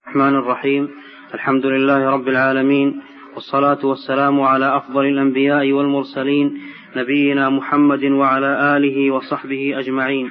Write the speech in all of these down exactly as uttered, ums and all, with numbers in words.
الرحمن الرحيم. الحمد لله رب العالمين، والصلاة والسلام على أفضل الأنبياء والمرسلين، نبينا محمد وعلى آله وصحبه أجمعين.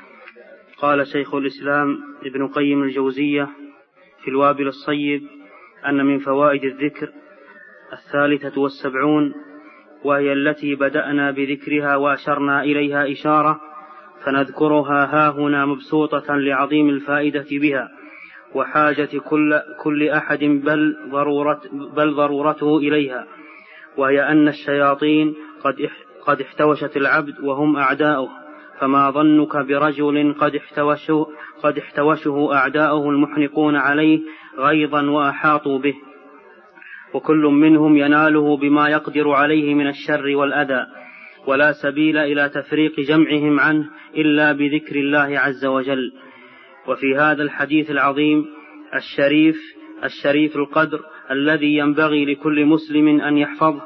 قال شيخ الإسلام ابن قيم الجوزية في الوابل الصيب أن من فوائد الذكر الثالثة والسبعون، وهي التي بدأنا بذكرها وأشرنا إليها إشارة، فنذكرها هاهنا مبسوطة لعظيم الفائدة بها وحاجة كل, كل أحد بل, ضرورة بل ضرورته إليها، وهي أن الشياطين قد, قد احتوشت العبد وهم أعداؤه، فما ظنك برجل قد احتوشه, قد احتوشه أعداؤه المحنقون عليه غيظا وأحاطوا به، وكل منهم يناله بما يقدر عليه من الشر والأذى، ولا سبيل إلى تفريق جمعهم عنه إلا بذكر الله عز وجل. وفي هذا الحديث العظيم الشريف الشريف القدر الذي ينبغي لكل مسلم أن يحفظه،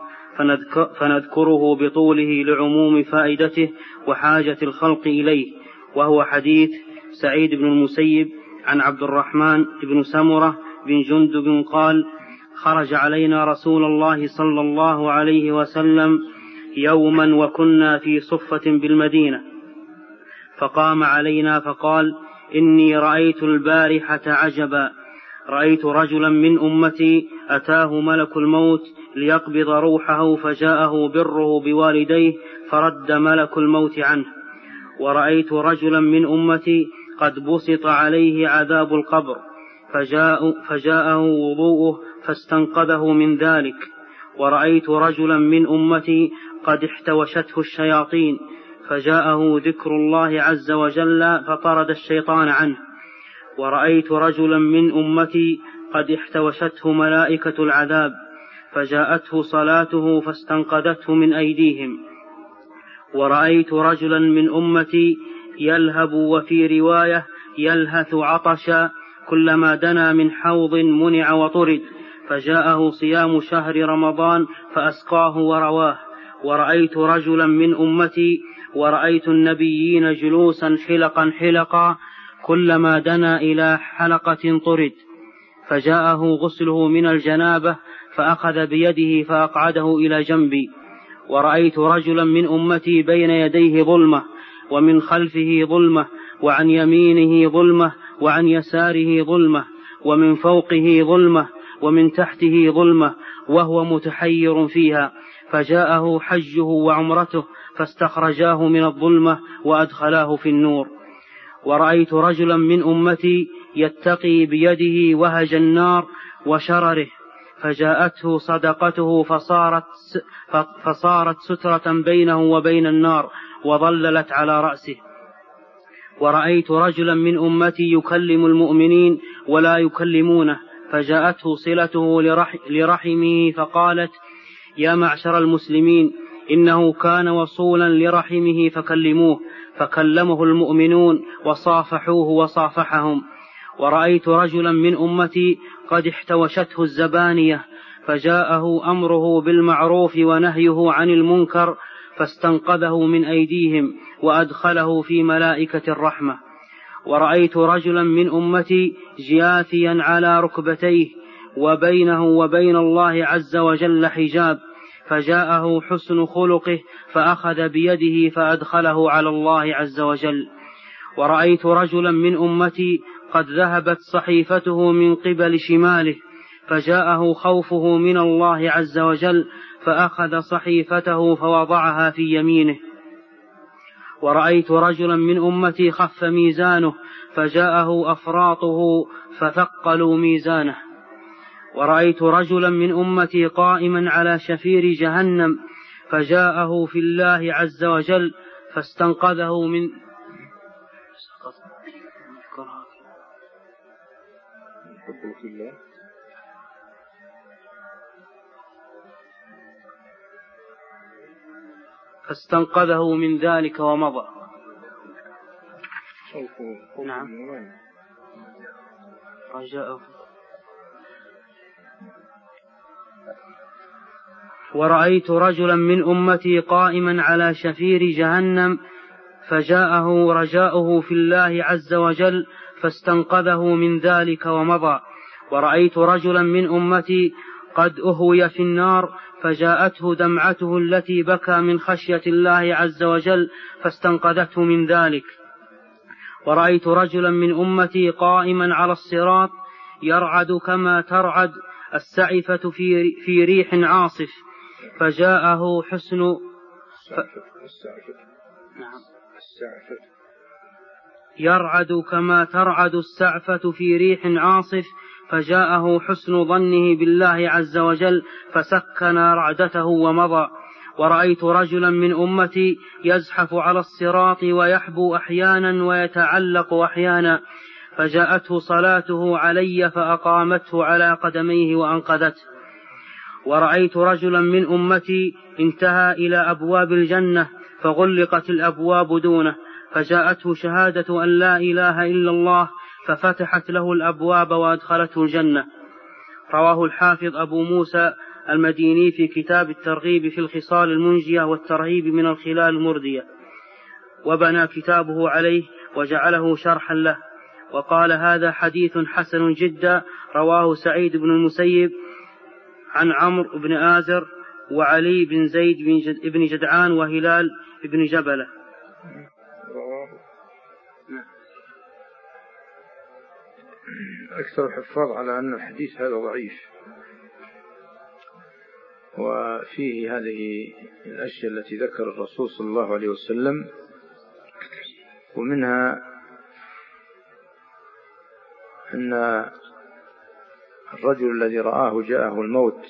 فنذكره بطوله لعموم فائدته وحاجة الخلق إليه، وهو حديث سعيد بن المسيب عن عبد الرحمن بن سمرة بن جندب قال: خرج علينا رسول الله صلى الله عليه وسلم يوما وكنا في صفة بالمدينة، فقام علينا فقال: إني رأيت البارحة عجبا، رأيت رجلا من أمتي أتاه ملك الموت ليقبض روحه، فجاءه بره بوالديه فرد ملك الموت عنه، ورأيت رجلا من أمتي قد بسط عليه عذاب القبر، فجاء فجاءه وضوءه فاستنقذه من ذلك، ورأيت رجلا من أمتي قد احتوشته الشياطين، فجاءه ذكر الله عز وجل فطرد الشيطان عنه، ورأيت رجلا من أمتي قد احتوشته ملائكة العذاب، فجاءته صلاته فاستنقذته من أيديهم، ورأيت رجلا من أمتي يلهب وفي رواية يلهث عطشا، كلما دنا من حوض منع وطرد، فجاءه صيام شهر رمضان فأسقاه ورواه، ورأيت رجلا من أمتي ورأيت النبيين جلوسا حلقا حلقا، كلما دنا إلى حلقة طرد، فجاءه غسله من الجنابة فأخذ بيده فأقعده إلى جنبي، ورأيت رجلا من أمتي بين يديه ظلمة، ومن خلفه ظلمة، وعن يمينه ظلمة، وعن يساره ظلمة، ومن فوقه ظلمة، ومن تحته ظلمة، وهو متحير فيها، فجاءه حجه وعمرته فاستخرجاه من الظلمة وأدخلاه في النور. ورأيت رجلا من أمتي يتقي بيده وهج النار وشرره، فجاءته صدقته فصارت, فصارت سترة بينه وبين النار وظللت على رأسه. ورأيت رجلا من أمتي يكلم المؤمنين ولا يكلمونه، فجاءته صلته لرحمه فقالت: يا معشر المسلمين، إنه كان وصولا لرحمه فكلموه، فكلمه المؤمنون وصافحوه وصافحهم. ورأيت رجلا من أمتي قد احتوشته الزبانية، فجاءه أمره بالمعروف ونهيه عن المنكر، فاستنقذه من أيديهم وأدخله في ملائكة الرحمة. ورأيت رجلا من أمتي جاثيا على ركبتيه وبينه وبين الله عز وجل حجاب، فجاءه حسن خلقه فأخذ بيده فأدخله على الله عز وجل. ورأيت رجلا من أمتي قد ذهبت صحيفته من قبل شماله، فجاءه خوفه من الله عز وجل فأخذ صحيفته فوضعها في يمينه. ورأيت رجلا من أمتي خف ميزانه، فجاءه أفراطه فثقلوا ميزانه. ورأيت رجلا من أمتي قائما على شفير جهنم، فجاءه في الله عز وجل فاستنقذه من فاستنقذه من ذلك ومضى. نعم. رجاءه. ورأيت رجلا من أمتي قائما على شفير جهنم، فجاءه رجاؤه في الله عز وجل فاستنقذه من ذلك ومضى. ورأيت رجلا من أمتي قد أهوي في النار فجاءته دمعته التي بكى من خشية الله عز وجل فاستنقذته من ذلك. ورأيت رجلا من أمتي قائما على الصراط يرعد كما ترعد السعفة في, في ريح عاصف فجاءه حسن ف... يرعد كما ترعد السعفة في ريح عاصف فجاءه حسن ظنه بالله عز وجل فسكن رعدته ومضى. ورأيت رجلا من أمتي يزحف على الصراط ويحبو أحيانا ويتعلق أحيانا فجاءته صلاته علي فأقامته على قدميه وأنقذته. ورأيت رجلا من أمتي انتهى إلى أبواب الجنة فغلقت الأبواب دونه فجاءته شهادة أن لا إله إلا الله ففتحت له الأبواب وأدخلته الجنة. رواه الحافظ أبو موسى المديني في كتاب الترغيب في الخصال المنجية والترهيب من الخلال المردية، وبنى كتابه عليه وجعله شرحا له، وقال هذا حديث حسن جدا. رواه سعيد بن المسيب عن عمرو بن آزر وعلي بن زيد بن جدعان وهلال بن جبلة. أكثر الحفاظ على أن الحديث هذا ضعيف، وفيه هذه الأشياء التي ذكر الرسول صلى الله عليه وسلم، ومنها أن الرجل الذي رآه جاءه الموت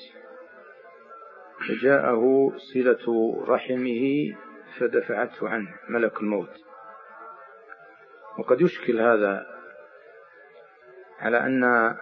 فجاءه صلة رحمه فدفعته عنه ملك الموت. وقد يشكل هذا على أن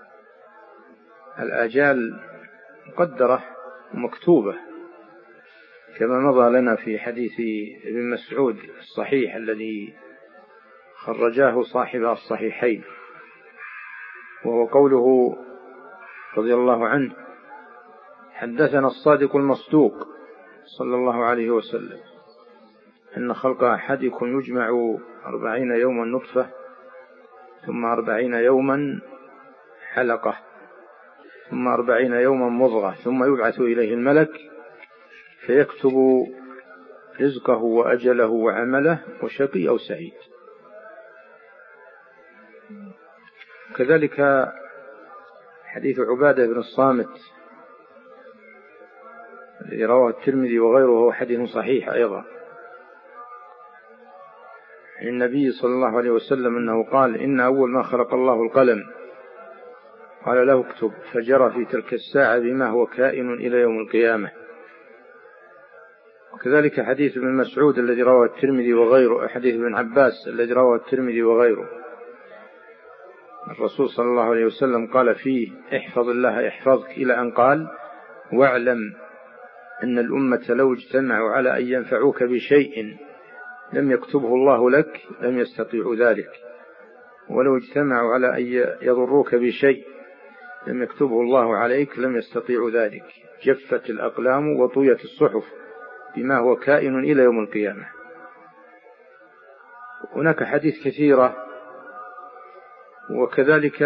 الآجال مقدرة ومكتوبة كما مضى لنا في حديث ابن مسعود الصحيح الذي خرجاه صاحب الصحيحين، وهو قوله رضي الله عنه: حدثنا الصادق المصدوق صلى الله عليه وسلم أن خلق أحدكم يجمع أربعين يوما نطفة ثم أربعين يوما حلقة ثم أربعين يوما مضغة ثم يبعث إليه الملك فيكتب رزقه وأجله وعمله وشقي أو سعيد. كذلك حديث عبادة بن الصامت الذي رواه الترمذي وغيره هو حديث صحيح أيضا عن النبي صلى الله عليه وسلم أنه قال: إن أول ما خلق الله القلم قال له اكتب، فجرى في تلك الساعة بما هو كائن إلى يوم القيامة. وكذلك حديث ابن مسعود الذي رواه الترمذي وغيره، حديث ابن عباس الذي رواه الترمذي وغيره، الرسول صلى الله عليه وسلم قال فيه: احفظ الله يحفظك، إلى أن قال: واعلم أن الأمة لو اجتمعوا على أن ينفعوك بشيء لم يكتبه الله لك لم يستطيعوا ذلك، ولو اجتمعوا على أن يضروك بشيء لم يكتبه الله عليك لم يستطيعوا ذلك. جفت الأقلام وطويت الصحف بما هو كائن إلى يوم القيامة. هناك حديث كثيرة، وكذلك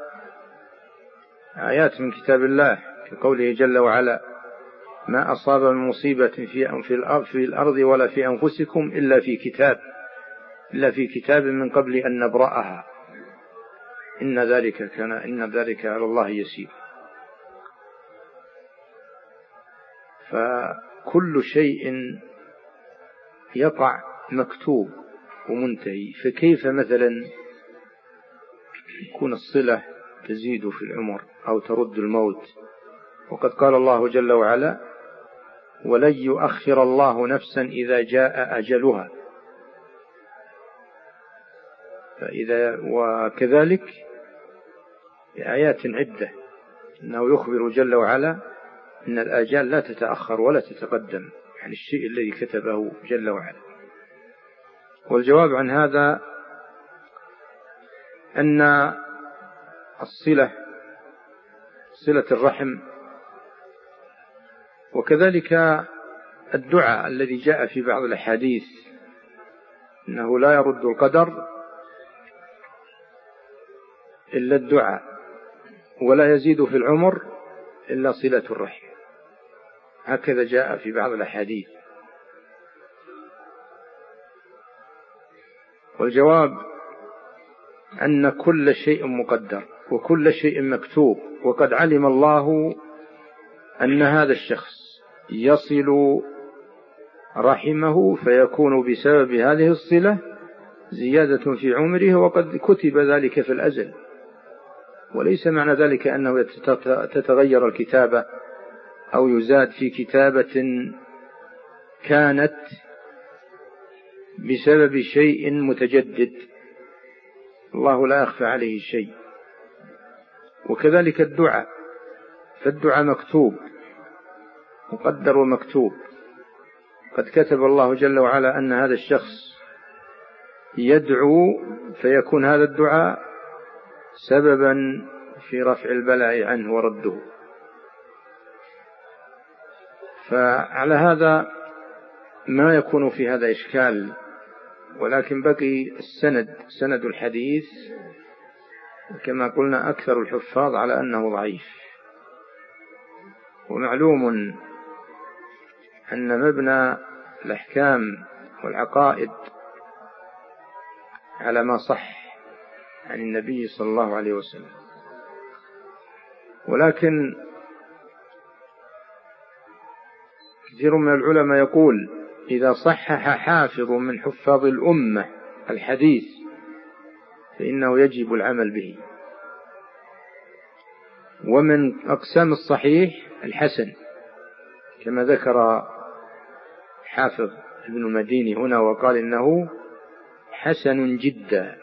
آيات من كتاب الله كقوله جل وعلا: ما أصاب من مصيبة في الأرض ولا في أنفسكم إلا في كتاب إلا في كتاب من قبل أن نبرأها إن ذلك كان إن ذلك على الله يسير. فكل شيء يقع مكتوب ومنتهي، فكيف مثلا يكون الصلة تزيد في العمر أو ترد الموت؟ وقد قال الله جل وعلا: ولن يؤخر الله نفسا إذا جاء أجلها. فإذا وكذلك بآيات عدة أنه يخبر جل وعلا أن الآجال لا تتأخر ولا تتقدم عن الشيء الذي كتبه جل وعلا. والجواب عن هذا أن الصلة صلة الرحم وكذلك الدعاء الذي جاء في بعض الأحاديث أنه لا يرد القدر إلا الدعاء، ولا يزيد في العمر إلا صلة الرحم، هكذا جاء في بعض الأحاديث. والجواب أن كل شيء مقدر وكل شيء مكتوب، وقد علم الله أن هذا الشخص يصل رحمه فيكون بسبب هذه الصلة زيادة في عمره، وقد كتب ذلك في الأزل. وليس معنى ذلك أنه تتغير الكتابة أو يزاد في كتابة كانت بسبب شيء متجدد، الله لا يخفى عليه شيء. وكذلك الدعاء، فالدعاء مكتوب مقدر ومكتوب، قد كتب الله جل وعلا أن هذا الشخص يدعو فيكون هذا الدعاء سببا في رفع البلاء عنه ورده. فعلى هذا ما يكون في هذا إشكال، ولكن بقي السند، سند الحديث كما قلنا أكثر الحفاظ على أنه ضعيف. ومعلوم أن مبنى الأحكام والعقائد على ما صح عن النبي صلى الله عليه وسلم. ولكن كثير من العلماء يقول إذا صحح حافظ من حفاظ الأمة الحديث فإنه يجب العمل به. ومن أقسام الصحيح الحسن، كما ذكر حافظ ابن المديني هنا وقال إنه حسن جدا،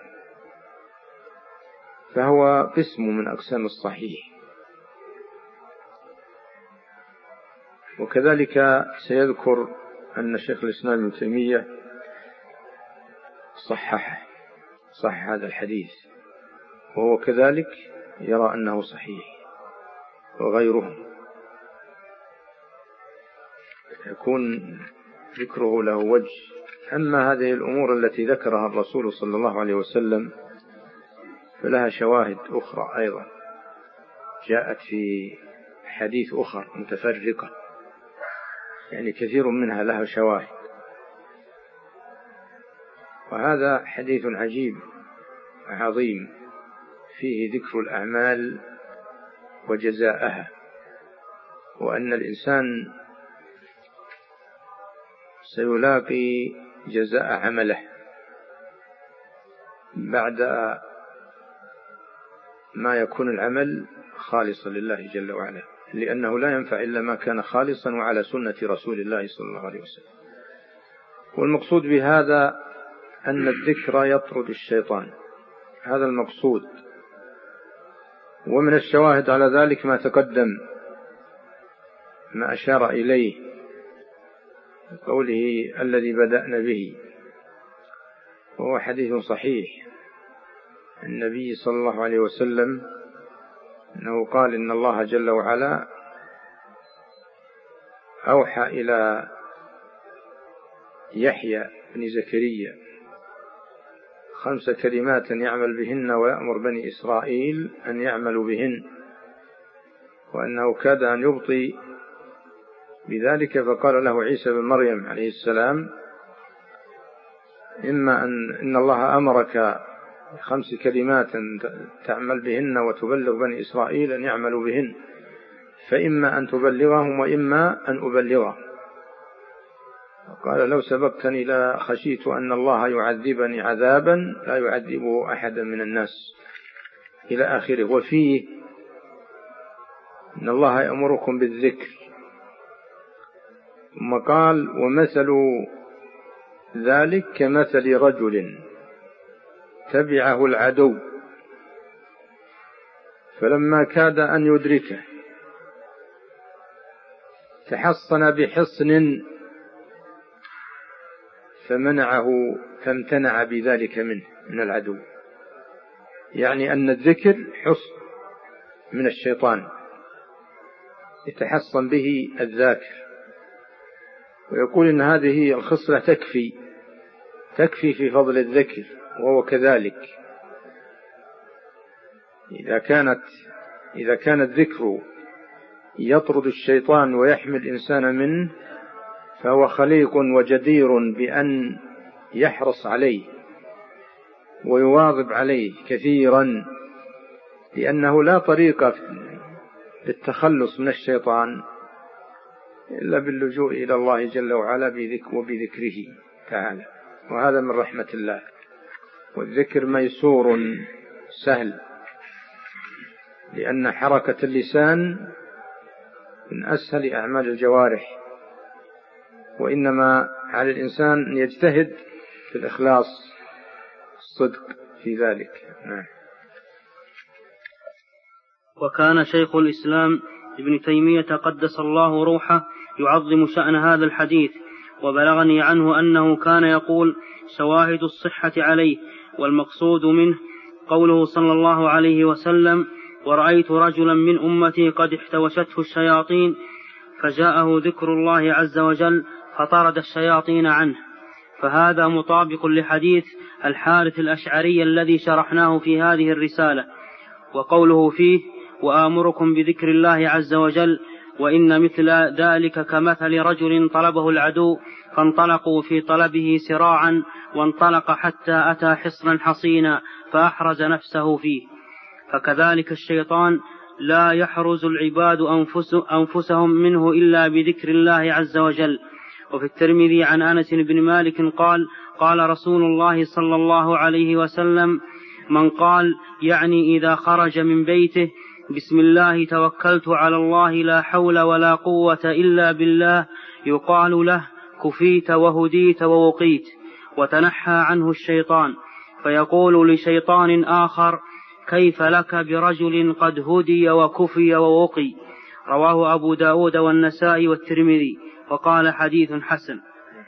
فهو قسم من أقسام الصحيح. وكذلك سيذكر أن شيخ الإسلام ابن تيمية صحح صح هذا الحديث، وهو كذلك يرى أنه صحيح، وغيرهم يكون ذكره له وجه. أما هذه الأمور التي ذكرها الرسول صلى الله عليه وسلم فلها شواهد أخرى أيضا جاءت في حديث أخرى متفرقة، يعني كثير منها لها شواهد. وهذا حديث عجيب عظيم فيه ذكر الأعمال وجزاءها، وأن الإنسان سيلاقي جزاء عمله بعد ما يكون العمل خالصا لله جل وعلا، لأنه لا ينفع إلا ما كان خالصا وعلى سنة رسول الله صلى الله عليه وسلم. والمقصود بهذا أن الذكر يطرد الشيطان، هذا المقصود. ومن الشواهد على ذلك ما تقدم، ما أشار إليه قوله الذي بدأنا به، وهو حديث صحيح النبي صلى الله عليه وسلم أنه قال إن الله جل وعلا أوحى إلى يحيى بن زكريا خمس كلمات يعمل بهن ويأمر بني إسرائيل أن يعملوا بهن، وأنه كاد أن يبطي بذلك، فقال له عيسى بن مريم عليه السلام إما أن إن الله أمرك خمس كلمات تعمل بهن وتبلغ بني إسرائيل أن يعملوا بهن، فإما أن تبلغهم وإما أن أبلغهم. قال لو سبقتني لا خشيت أن الله يعذبني عذابا لا يعذبه أحدا من الناس إلى آخره. وفيه إن الله يأمركم بالذكر، ثم قال ومثل ذلك كمثل رجل تبعه العدو فلما كاد أن يدركه تحصن بحصن فمنعه فامتنع بذلك منه من العدو، يعني أن الذكر حصن من الشيطان يتحصن به الذاكر. ويقول إن هذه الخصلة تكفي تكفي في فضل الذكر، وهو كذلك إذا كانت إذا كان الذكر يطرد الشيطان ويحمي الإنسان منه فهو خليق وجدير بأن يحرص عليه ويواظب عليه كثيرا، لأنه لا طريقة للتخلص من الشيطان إلا باللجوء إلى الله جل وعلا وبذكره تعالى، وهذا من رحمة الله. والذكر ميسور سهل، لأن حركة اللسان من أسهل أعمال الجوارح، وإنما على الإنسان أن يجتهد في الإخلاص الصدق في ذلك. نعم. وكان شيخ الإسلام ابن تيمية قدس الله روحه يعظم شأن هذا الحديث، وبلغني عنه أنه كان يقول: شواهد الصحة عليه، والمقصود منه قوله صلى الله عليه وسلم: ورأيت رجلا من أمتي قد احتوشته الشياطين فجاءه ذكر الله عز وجل فطرد الشياطين عنه. فهذا مطابق لحديث الحارث الأشعري الذي شرحناه في هذه الرسالة، وقوله فيه: وآمركم بذكر الله عز وجل، وإن مثل ذلك كمثل رجل طلبه العدو فانطلقوا في طلبه سراعا، وانطلق حتى أتى حصنا حصينا فأحرز نفسه فيه. فكذلك الشيطان لا يحرز العباد أنفس أنفسهم منه إلا بذكر الله عز وجل. وفي الترمذي عن أنس بن مالك قال: قال رسول الله صلى الله عليه وسلم: من قال يعني إذا خرج من بيته: بسم الله توكلت على الله لا حول ولا قوة إلا بالله، يقال له: كفيت وهديت ووقيت، وتنحى عنه الشيطان. فيقول لشيطان آخر: كيف لك برجل قد هدي وكفي ووقي. رواه أبو داود والنسائي والترمذي، وقال: حديث حسن.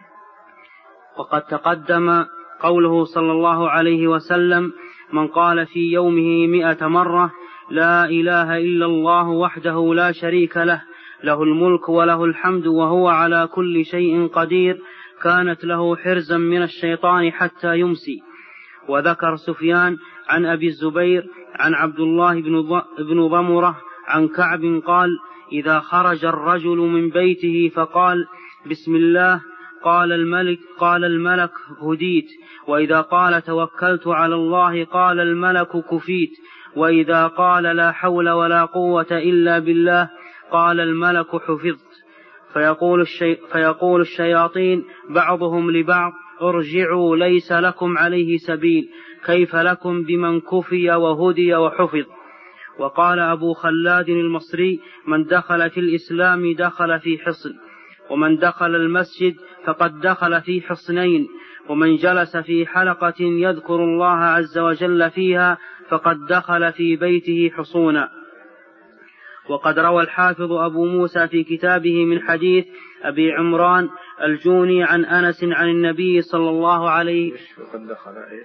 وقد تقدم قوله صلى الله عليه وسلم: من قال في يومه مئة مرة: لا إله إلا الله وحده لا شريك له، له الملك وله الحمد وهو على كل شيء قدير، كانت له حرزا من الشيطان حتى يمسي. وذكر سفيان عن أبي الزبير عن عبد الله بن ضمرة عن كعب قال: إذا خرج الرجل من بيته فقال: بسم الله، قال الملك قال الملك: هديت. وإذا قال: توكلت على الله، قال الملك: كفيت. وإذا قال: لا حول ولا قوة إلا بالله، قال الملك: حفظت. فيقول, الشي... فيقول الشياطين بعضهم لبعض: ارجعوا، ليس لكم عليه سبيل، كيف لكم بمن كفي وهدي وحفظ. وقال أبو خلاد المصري: من دخل في الإسلام دخل في حصن، ومن دخل المسجد فقد دخل في حصنين، ومن جلس في حلقة يذكر الله عز وجل فيها فقد دخل في بيته حصونا. وقد روى الحافظ أبو موسى في كتابه من حديث أبي عمران الجوني عن أنس عن النبي صلى الله عليه وسلم.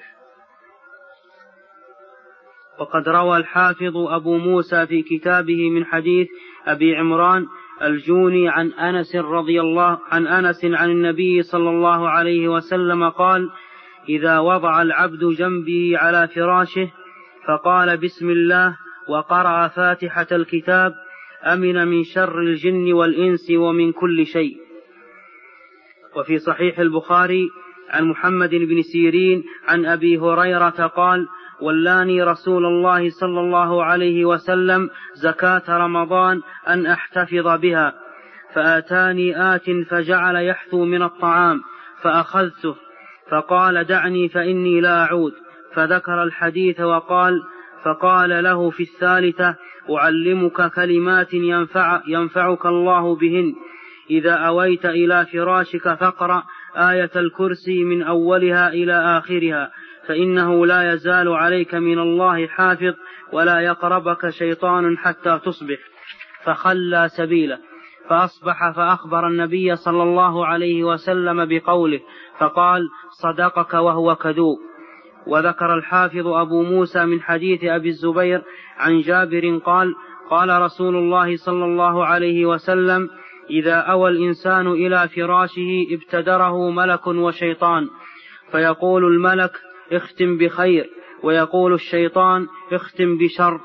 وقد روى الحافظ أبو موسى في كتابه من حديث أبي عمران الجوني عن أنس رضي الله عن أنس عن النبي صلى الله عليه وسلم قال: إذا وضع العبد جنبه على فراشه فقال: بسم الله، وقرأ فاتحة الكتاب، أمن من شر الجن والإنس ومن كل شيء. وفي صحيح البخاري عن محمد بن سيرين عن أبي هريرة قال: ولاني رسول الله صلى الله عليه وسلم زكاة رمضان أن أحتفظ بها، فآتاني آت فجعل يحثو من الطعام فأخذته، فقال: دعني فإني لا أعود. فذكر الحديث وقال: فقال له في الثالثة: أعلمك كلمات ينفع ينفعك الله بهن، إذا أويت إلى فراشك فاقرأ آية الكرسي من أولها إلى آخرها، فإنه لا يزال عليك من الله حافظ، ولا يقربك شيطان حتى تصبح. فخلى سبيله، فأصبح فأخبر النبي صلى الله عليه وسلم بقوله، فقال: صدقك وهو كذوب. وذكر الحافظ أبو موسى من حديث أبي الزبير عن جابر قال: قال رسول الله صلى الله عليه وسلم: إذا أوى الإنسان إلى فراشه ابتدره ملك وشيطان، فيقول الملك: اختم بخير، ويقول الشيطان: اختم بشر،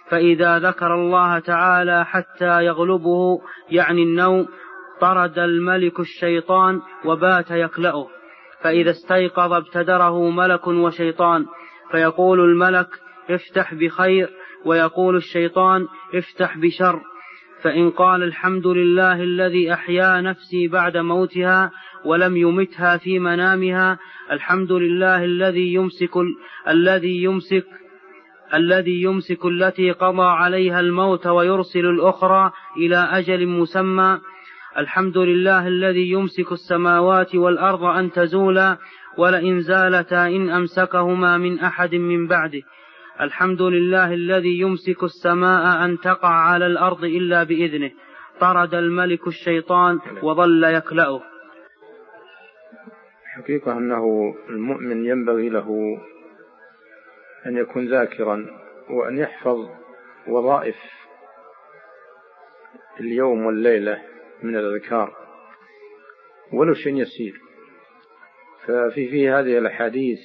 فإذا ذكر الله تعالى حتى يغلبه يعني النوم طرد الملك الشيطان وبات يكلأه، فإذا استيقظ ابتدره ملك وشيطان، فيقول الملك افتح بخير ويقول الشيطان افتح بشر، فإن قال الحمد لله الذي أحيا نفسي بعد موتها ولم يمتها في منامها، الحمد لله الذي يمسك الذي يمسك الذي يمسك التي قضى عليها الموت ويرسل الأخرى إلى أجل مسمى، الحمد لله الذي يمسك السماوات والأرض أن تزولا ولئن زالتا إن أمسكهما من أحد من بعده، الحمد لله الذي يمسك السماء أن تقع على الأرض إلا بإذنه، طرد الملك الشيطان وظل يكلأه. حقيقة أنه المؤمن ينبغي له أن يكون ذاكرا وأن يحفظ وظائف اليوم والليلة من الأذكار ولو شيء يسير. ففي في هذه الأحاديث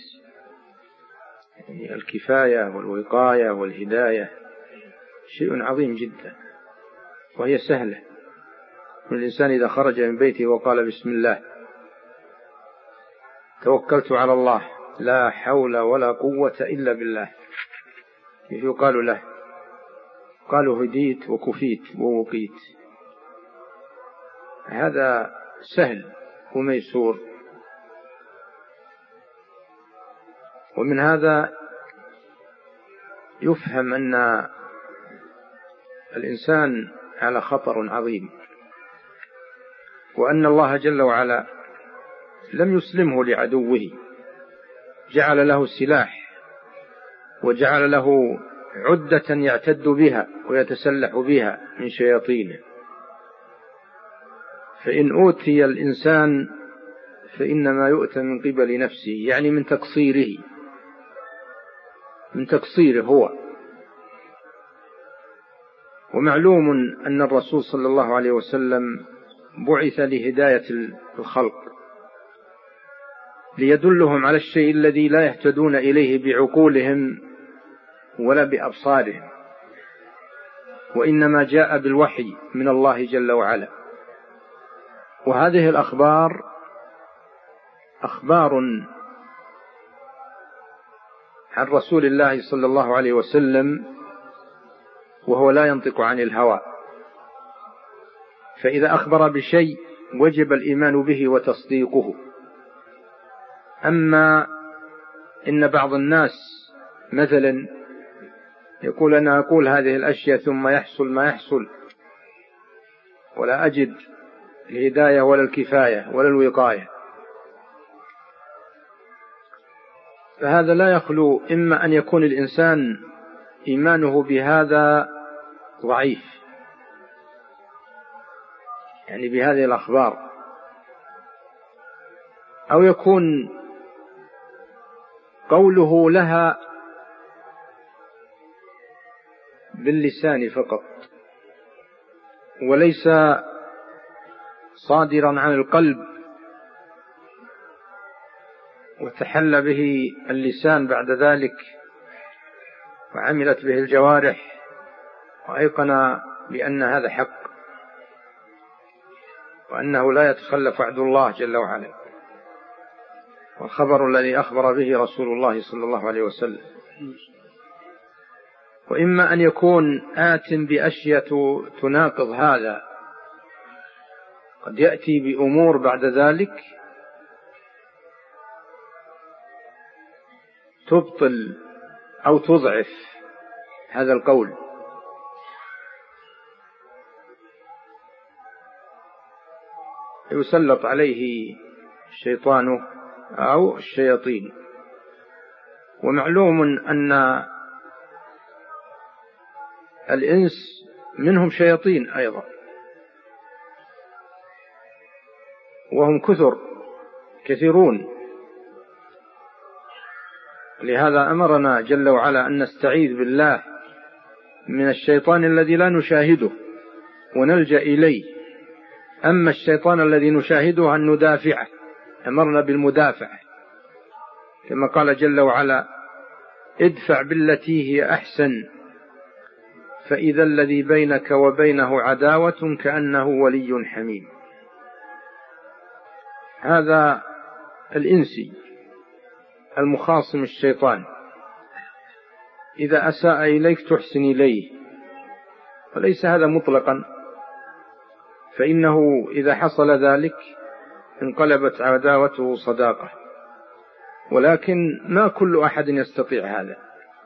الكفاية والوقاية والهداية شيء عظيم جدا، وهي سهلة. الإنسان إذا خرج من بيته وقال بسم الله توكلت على الله لا حول ولا قوة إلا بالله، يقال له قالوا هديت وكفيت ووقيت. هذا سهل وميسور. ومن هذا يفهم أن الإنسان على خطر عظيم، وأن الله جل وعلا لم يسلمه لعدوه، جعل له سلاح وجعل له عدة يعتد بها ويتسلح بها من شياطينه. فإن أوتي الإنسان فإنما يؤتى من قبل نفسه، يعني من تقصيره من تقصيره هو. ومعلوم أن الرسول صلى الله عليه وسلم بعث لهداية الخلق، ليدلهم على الشيء الذي لا يهتدون إليه بعقولهم ولا بأبصارهم، وإنما جاء بالوحي من الله جل وعلا. وهذه الأخبار أخبار عن رسول الله صلى الله عليه وسلم، وهو لا ينطق عن الهوى، فإذا أخبر بشيء وجب الإيمان به وتصديقه. أما إن بعض الناس مثلا يقول أنا أقول هذه الأشياء ثم يحصل ما يحصل ولا أجد الهداية ولا الكفاية ولا الوقاية، فهذا لا يخلو إما أن يكون الإنسان إيمانه بهذا ضعيف، يعني بهذه الأخبار، أو يكون قوله لها باللسان فقط وليس صادرا عن القلب وتحلى به اللسان بعد ذلك وعملت به الجوارح وأيقن بأن هذا حق وأنه لا يتخلف وعد الله جل وعلا والخبر الذي أخبر به رسول الله صلى الله عليه وسلم. وإما أن يكون آت بأشياء تناقض هذا، قد يأتي بأمور بعد ذلك تبطل أو تضعف هذا القول. يسلط عليه الشيطان أو الشياطين. ومعلوم أن الإنس منهم شياطين أيضا، وهم كثر كثيرون، لهذا أمرنا جل وعلا أن نستعيذ بالله من الشيطان الذي لا نشاهده ونلجأ إليه. أما الشيطان الذي نشاهده أن ندافعه، أمرنا بالمدافعة كما قال جل وعلا ادفع بالتي هي أحسن فإذا الذي بينك وبينه عداوة كأنه ولي حميم. هذا الإنسي المخاصم الشيطان إذا أساء إليك تحسن إليه، وليس هذا مطلقا، فإنه إذا حصل ذلك انقلبت عداوته صداقة، ولكن ما كل أحد يستطيع هذا.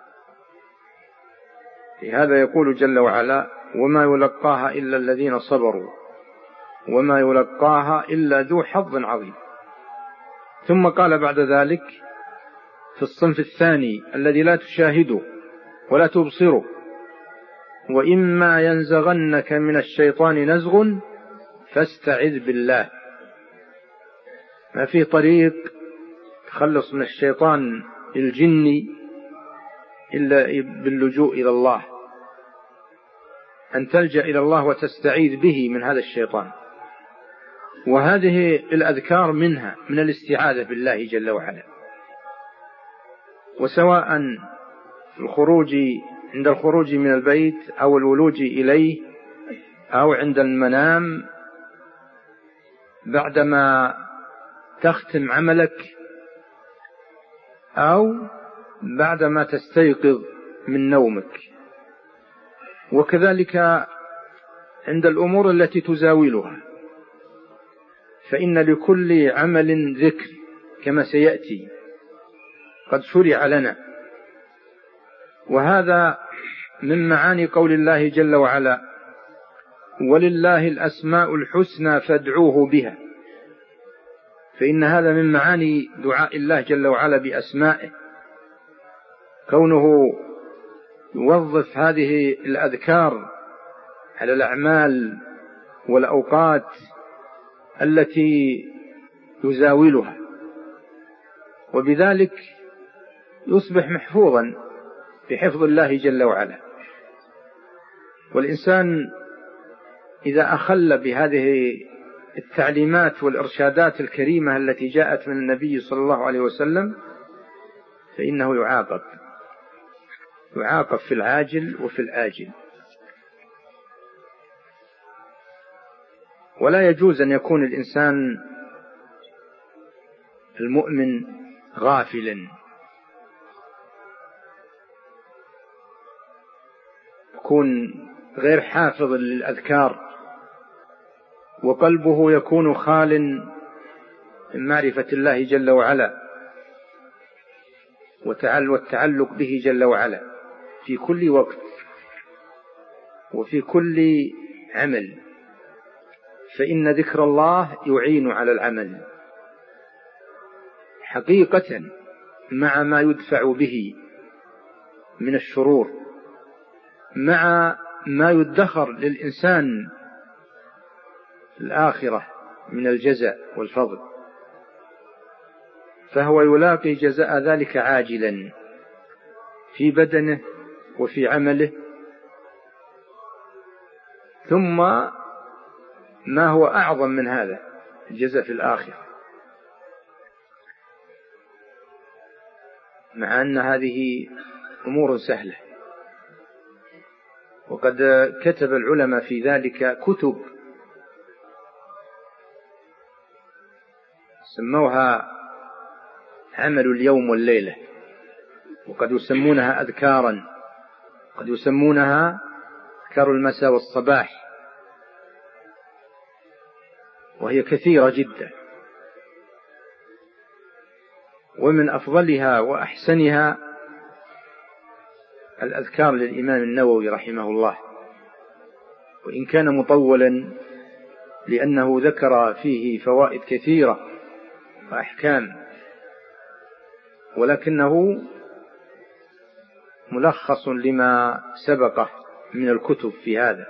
لهذا يقول جل وعلا: وما يلقاها إلا الذين صبروا وما يلقاها إلا ذو حظ عظيم. ثم قال بعد ذلك في الصنف الثاني الذي لا تشاهده ولا تبصره: وإما ينزغنك من الشيطان نزغ فاستعذ بالله. ما في طريق تخلص من الشيطان الجني إلا باللجوء إلى الله، أن تلجأ إلى الله وتستعيذ به من هذا الشيطان. وهذه الأذكار منها من الاستعاذة بالله جل وعلا. وسواء الخروج عند الخروج من البيت أو الولوج إليه أو عند المنام بعدما تختم عملك أو بعدما تستيقظ من نومك، وكذلك عند الأمور التي تزاولها، فإن لكل عمل ذكر كما سيأتي قد شرع لنا. وهذا من معاني قول الله جل وعلا: ولله الأسماء الحسنى فادعوه بها. فإن هذا من معاني دعاء الله جل وعلا بأسمائه، كونه يوظف هذه الأذكار على الأعمال والأوقات التي يزاولها، وبذلك يصبح محفوظا بحفظ الله جل وعلا. والإنسان إذا أخل بهذه التعليمات والإرشادات الكريمة التي جاءت من النبي صلى الله عليه وسلم فإنه يعاقب يعاقب في العاجل وفي الآجل. ولا يجوز أن يكون الإنسان المؤمن غافلا، يكون غير حافظ للأذكار وقلبه يكون خال من معرفة الله جل وعلا والتعلق به جل وعلا في كل وقت وفي كل عمل، فإن ذكر الله يعين على العمل حقيقة مع ما يدفع به من الشرور، مع ما يدخر للإنسان الآخرة من الجزاء والفضل، فهو يلاقي جزاء ذلك عاجلا في بدنه وفي عمله، ثم ما هو أعظم من هذا الجزاء في الآخرة، مع أن هذه أمور سهلة. وقد كتب العلماء في ذلك كتب سموها عمل اليوم والليلة، وقد يسمونها أذكارا، قد يسمونها أذكار المساء والصباح، وهي كثيرة جدا. ومن أفضلها وأحسنها الأذكار للإمام النووي رحمه الله، وإن كان مطولا لأنه ذكر فيه فوائد كثيرة وأحكام، ولكنه ملخص لما سبقه من الكتب في هذا.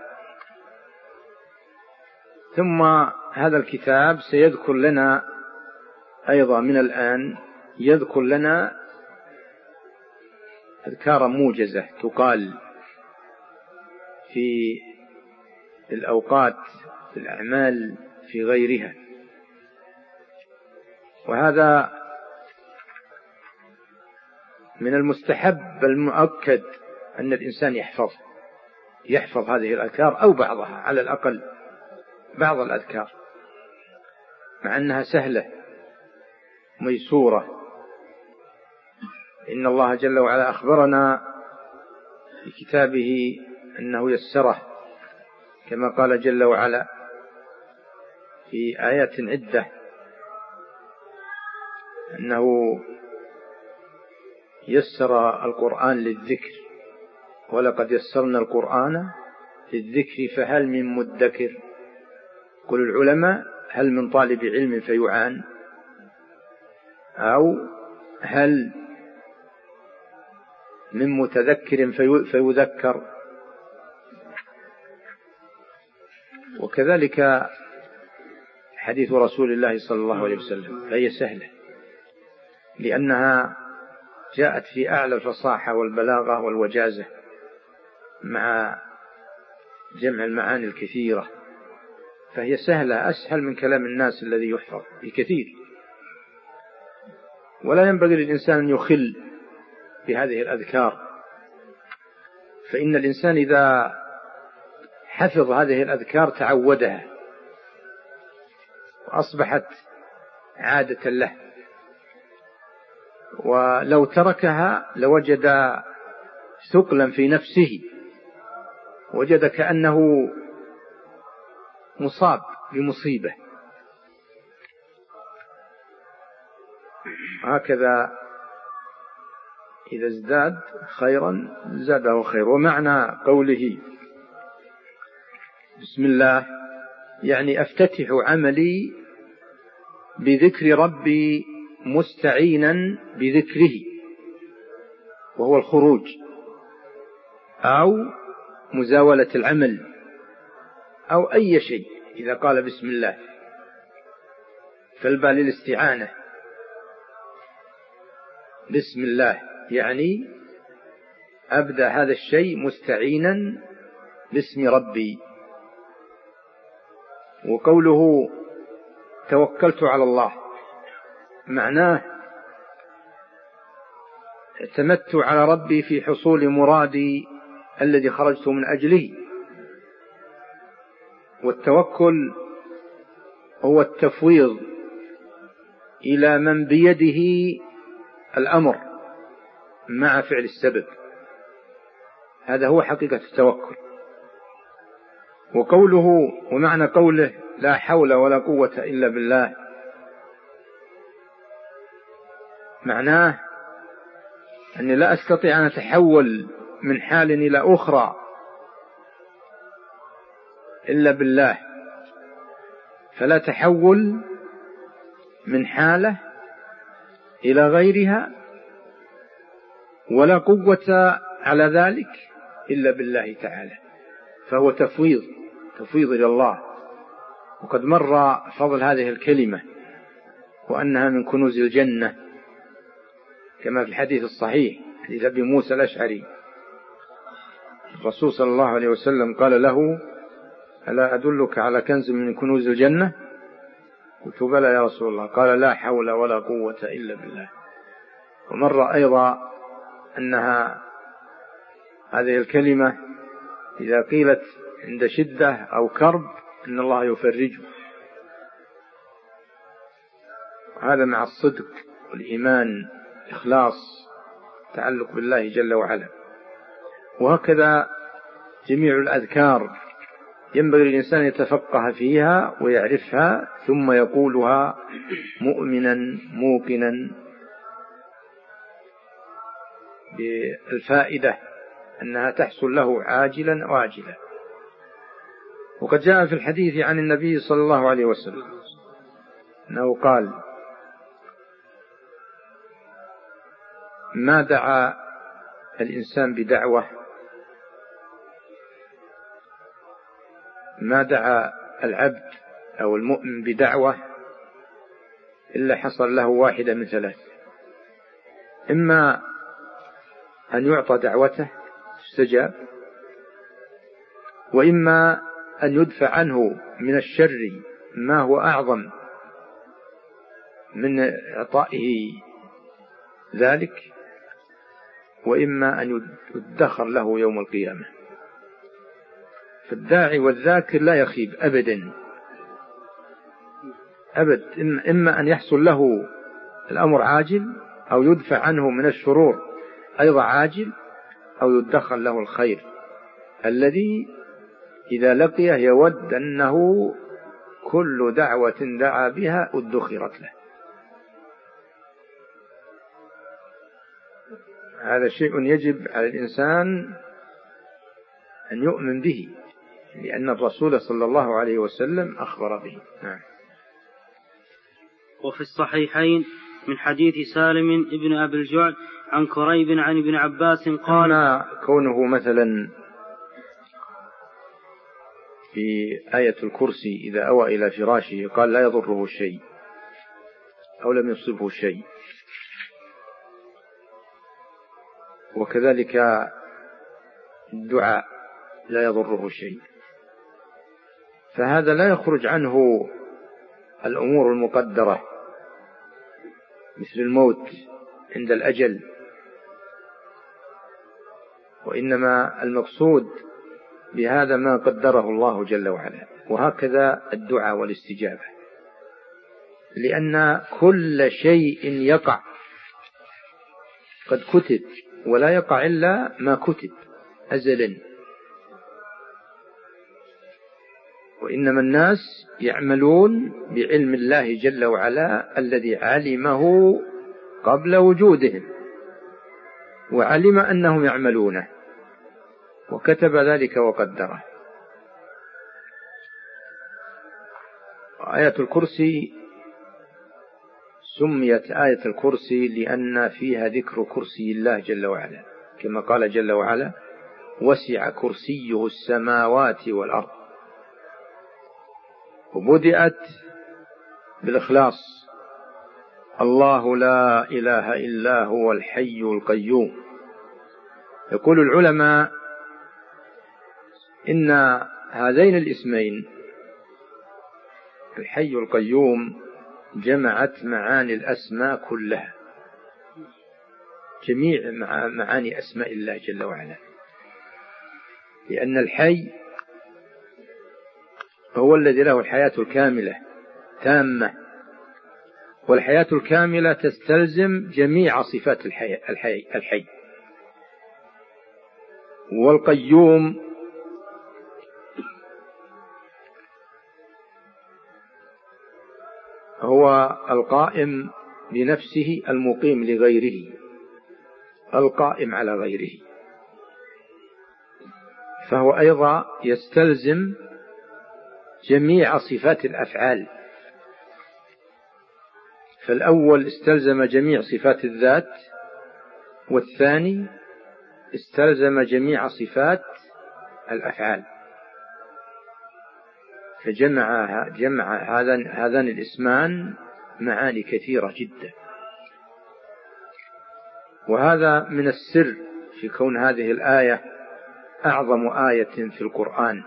ثم هذا الكتاب سيذكر لنا أيضا من الآن، يذكر لنا أذكار موجزة تقال في الأوقات، في الأعمال، في غيرها. وهذا من المستحب المؤكد أن الإنسان يحفظه يحفظ هذه الأذكار أو بعضها، على الأقل بعض الأذكار، مع أنها سهلة ميسورة. إن الله جل وعلا أخبرنا في كتابه أنه يسره، كما قال جل وعلا في آيات عدة أنه يسر القرآن للذكر، ولقد يسرنا القرآن للذكر فهل من مدكر. قل العلماء هل من طالب علم فيعان، أو هل من متذكر فيذكر. وكذلك حديث رسول الله صلى الله عليه وسلم، فهي سهلة لأنها جاءت في أعلى الفصاحة والبلاغة والوجازة مع جمع المعاني الكثيرة، فهي سهلة أسهل من كلام الناس الذي يحفظ بكثير. ولا ينبغي للإنسان أن يخل بهذه الأذكار، فإن الإنسان إذا حفظ هذه الأذكار تعودها وأصبحت عادة له، ولو تركها لوجد ثقلا في نفسه، وجد كأنه مصاب بمصيبة. هكذا إذا ازداد خيرا زاده خير. ومعنى قوله بسم الله يعني أفتتح عملي بذكر ربي مستعينا بذكره، وهو الخروج أو مزاولة العمل أو أي شيء. إذا قال بسم الله فالبال للاستعانة. بسم الله يعني أبدأ هذا الشيء مستعينا باسم ربي. وقوله توكلت على الله معناه اعتمدت على ربي في حصول مرادي الذي خرجت من أجله. والتوكل هو التفويض إلى من بيده الأمر مع فعل السبب، هذا هو حقيقة التوكل. وقوله ومعنى قوله لا حول ولا قوة إلا بالله معناه أني لا أستطيع أن أتحول من حال إلى أخرى إلا بالله، فلا تحول من حالة إلى غيرها ولا قوة على ذلك إلا بالله تعالى، فهو تفويض تفويض إلى الله. وقد مر فضل هذه الكلمة وأنها من كنوز الجنة، كما في الحديث الصحيح حديث أبي موسى الأشعري، الرسول صلى الله عليه وسلم قال له ألا أدلك على كنز من كنوز الجنة؟ قلت بلى يا رسول الله. قال لا حول ولا قوة إلا بالله. ومر أيضا أنها هذه الكلمة إذا قيلت عند شدة أو كرب إن الله يفرجه، هذا مع الصدق والإيمان إخلاص تعلق بالله جل وعلا. وهكذا جميع الأذكار ينبغي الإنسان يتفقه فيها ويعرفها ثم يقولها مؤمنا موقنا بالفائدة أنها تحصل له عاجلا واجلا. وقد جاء في الحديث عن النبي صلى الله عليه وسلم أنه قال ما دعا الإنسان بدعوة ما دعا العبد أو المؤمن بدعوة إلا حصل له واحدة من ثلاث: إما أن يعطى دعوته استجاب، وإما أن يدفع عنه من الشر ما هو أعظم من إعطائه ذلك، وإما أن يدخر له يوم القيامة. فالداعي والذاكر لا يخيب أبدا أبد، إما أن يحصل له الأمر عاجل أو يدفع عنه من الشرور أيضا عاجل، أو يدخل له الخير الذي إذا لقيه يود أنه كل دعوة دعا بها ادخرت له. هذا شيء يجب على الإنسان أن يؤمن به، لأن الرسول صلى الله عليه وسلم أخبر به. نعم. وفي الصحيحين من حديث سالم ابن أبي الجعد عن كريب عن ابن عباس قال: أما كونه مثلا في آية الكرسي إذا أوى إلى فراشه قال لا يضره شيء أو لم يصبه شيء، وكذلك الدعاء لا يضره شيء، فهذا لا يخرج عنه الأمور المقدرة مثل الموت عند الأجل، وإنما المقصود بهذا ما قدره الله جل وعلا. وهكذا الدعاء والاستجابة، لأن كل شيء يقع قد كتب، ولا يقع إلا ما كتب أزلا، وإنما الناس يعملون بعلم الله جل وعلا الذي علمه قبل وجودهم، وعلم أنهم يعملونه وكتب ذلك وقدره. آية الكرسي سميت آية الكرسي لأن فيها ذكر كرسي الله جل وعلا، كما قال جل وعلا: وسع كرسيه السماوات والأرض. وبدأت بالإخلاص: الله لا إله إلا هو الحي القيوم. يقول العلماء إن هذين الاسمين الحي القيوم جمعت معاني الأسماء كلها، جميع معاني أسماء الله جل وعلا، لأن الحي هو الذي له الحياة الكاملة تامة، والحياة الكاملة تستلزم جميع صفات الحي, الحي, الحي. والقيوم هو القائم بنفسه المقيم لغيره، القائم على غيره، فهو أيضا يستلزم جميع صفات الأفعال. فالأول استلزم جميع صفات الذات، والثاني استلزم جميع صفات الأفعال، فجمع جمع هذان هذان الاسمان معاني كثيرة جدا. وهذا من السر في كون هذه الآية أعظم آية في القرآن.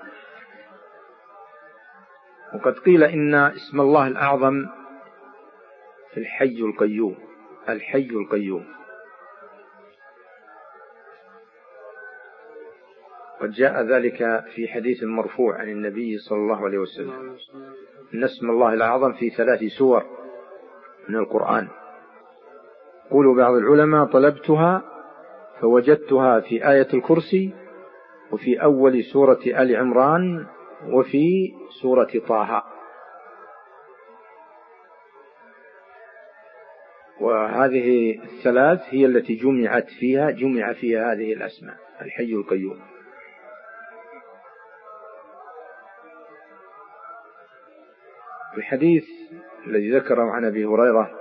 وقد قيل إن اسم الله الأعظم في الحي القيوم، الحي القيوم. قد جاء ذلك في حديث مرفوع عن النبي صلى الله عليه وسلم إن اسم الله الأعظم في ثلاث سور من القرآن. يقول بعض العلماء: طلبتها فوجدتها في آية الكرسي، وفي أول سورة آل عمران، وفي سورة طه. وهذه الثلاث هي التي جمعت فيها جمع فيها هذه الأسماء: الحي القيوم. الحديث الذي ذكره عن أبي هريرة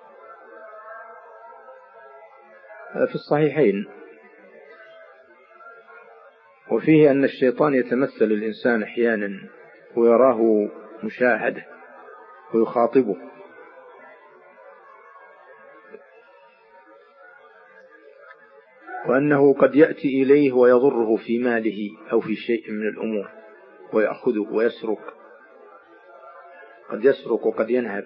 في الصحيحين، وفيه أن الشيطان يتمثل الإنسان أحيانا ويراه مشاهدة ويخاطبه، وأنه قد يأتي إليه ويضره في ماله أو في شيء من الأمور ويأخذه ويسرق، قد يسرق وقد ينهب.